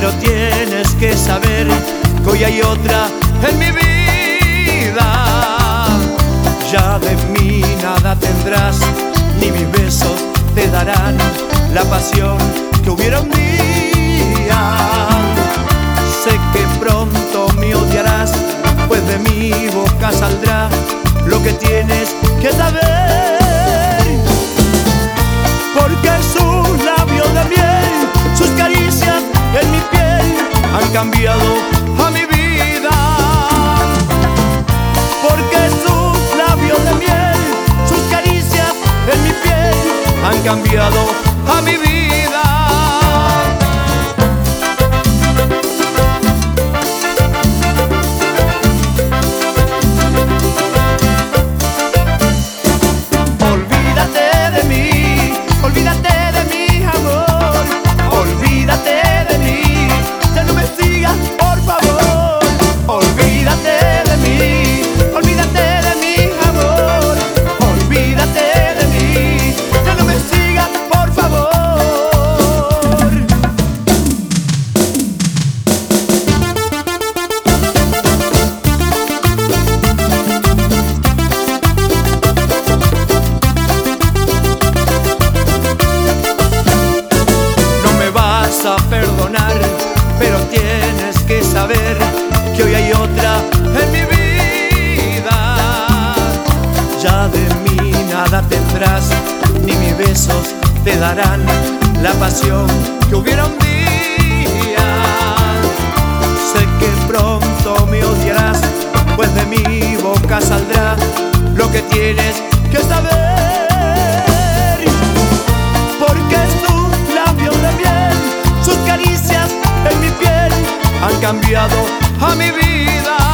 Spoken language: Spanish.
pero tienes que saber que hoy hay otra en mi vida. Ya de mí nada tendrás, ni mis besos te darán la pasión que hubiera un día. Sé que pronto me odiarás, pues de mi boca saldrá lo que tienes que saber. Porque sus labios de miel, sus caricias en mi piel han cambiado a mi vida. Porque sus labios de miel, sus caricias en mi piel han cambiado a mi vida. A perdonar, pero tienes que saber que hoy hay otra en mi vida. Ya de mí nada tendrás, ni mis besos te darán la pasión que hubiera un día. Sé que pronto me odiarás, pues de mi boca saldrá lo que tienes que saber. Porque sus labios de miel, sus caricias en mi piel han cambiado a mi vida.